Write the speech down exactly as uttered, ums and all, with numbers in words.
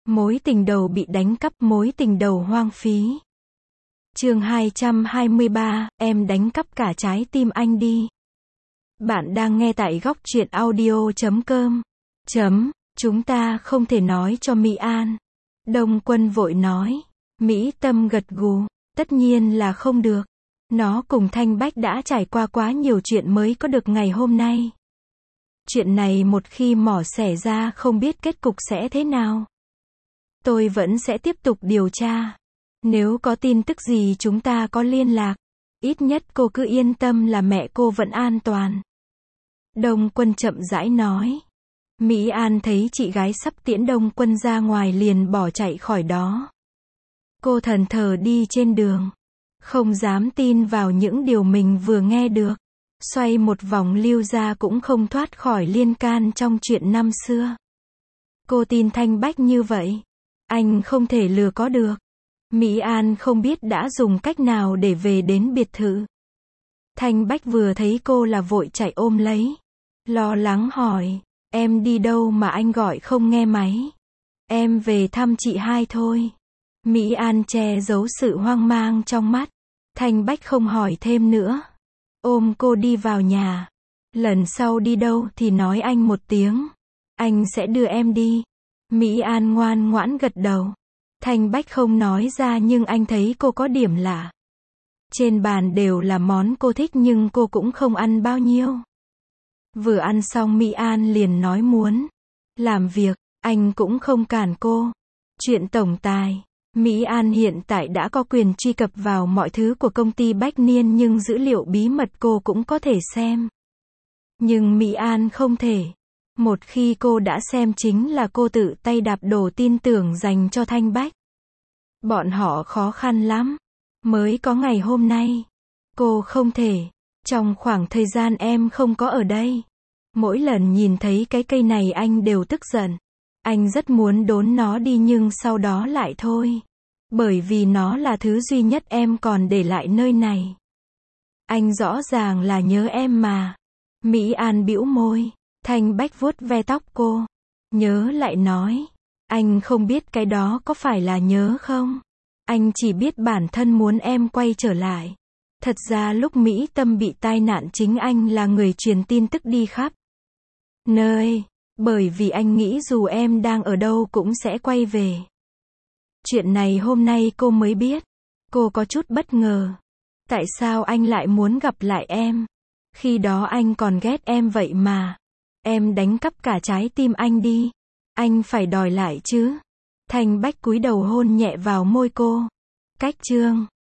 Mối tình đầu bị đánh cắp, mối tình đầu hoang phí. Chương hai trăm hai mươi ba, em đánh cắp cả trái tim anh đi. Bạn đang nghe tại góc truyện audio chấm com. Chấm, chúng ta không thể nói cho Mỹ An. Đông Quân vội nói. Mỹ Tâm gật gù, tất nhiên là không được. Nó cùng Thanh Bách đã trải qua quá nhiều chuyện mới có được ngày hôm nay. Chuyện này một khi mỏ xẻ ra không biết kết cục sẽ thế nào. Tôi vẫn sẽ tiếp tục điều tra. Nếu có tin tức gì chúng ta có liên lạc. Ít nhất cô cứ yên tâm là mẹ cô vẫn an toàn. Đông Quân chậm rãi nói. Mỹ An thấy chị gái sắp tiễn Đông Quân ra ngoài liền bỏ chạy khỏi đó. Cô thẫn thờ đi trên đường. Không dám tin vào những điều mình vừa nghe được. Xoay một vòng Lưu gia cũng không thoát khỏi liên can trong chuyện năm xưa. Cô tin Thanh Bách như vậy. Anh không thể lừa có được. Mỹ An không biết đã dùng cách nào để về đến biệt thự. Thanh Bách vừa thấy cô là vội chạy ôm lấy. Lo lắng hỏi, em đi đâu mà anh gọi không nghe máy? Em về thăm chị hai thôi. Mỹ An che giấu sự hoang mang trong mắt. Thanh Bách không hỏi thêm nữa. Ôm cô đi vào nhà. Lần sau đi đâu thì nói anh một tiếng. Anh sẽ đưa em đi. Mỹ An ngoan ngoãn gật đầu. Thanh Bách không nói ra nhưng anh thấy cô có điểm lạ. Trên bàn đều là món cô thích nhưng cô cũng không ăn bao nhiêu. Vừa ăn xong Mỹ An liền nói muốn làm việc, anh cũng không cản cô. Chuyện tổng tài. Mỹ An hiện tại đã có quyền truy cập vào mọi thứ của công ty Bách Niên nhưng dữ liệu bí mật cô cũng có thể xem. Nhưng Mỹ An không thể. Một khi cô đã xem chính là cô tự tay đạp đổ tin tưởng dành cho Thanh Bách. Bọn họ khó khăn lắm. Mới có ngày hôm nay. Cô không thể. Trong khoảng thời gian em không có ở đây. Mỗi lần nhìn thấy cái cây này anh đều tức giận. Anh rất muốn đốn nó đi nhưng sau đó lại thôi. Bởi vì nó là thứ duy nhất em còn để lại nơi này. Anh rõ ràng là nhớ em mà. Mỹ An bĩu môi. Thanh Bách vuốt ve tóc cô. Nhớ lại nói. Anh không biết cái đó có phải là nhớ không? Anh chỉ biết bản thân muốn em quay trở lại. Thật ra lúc Mỹ Tâm bị tai nạn chính anh là người truyền tin tức đi khắp nơi. Bởi vì anh nghĩ dù em đang ở đâu cũng sẽ quay về. Chuyện này hôm nay cô mới biết. Cô có chút bất ngờ. Tại sao anh lại muốn gặp lại em? Khi đó anh còn ghét em vậy mà. Em đánh cắp cả trái tim anh đi. Anh phải đòi lại chứ. Thanh Bách cúi đầu hôn nhẹ vào môi cô. Cách chương